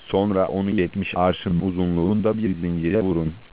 Sonra onu 70 arşın uzunluğunda bir zincire vurun.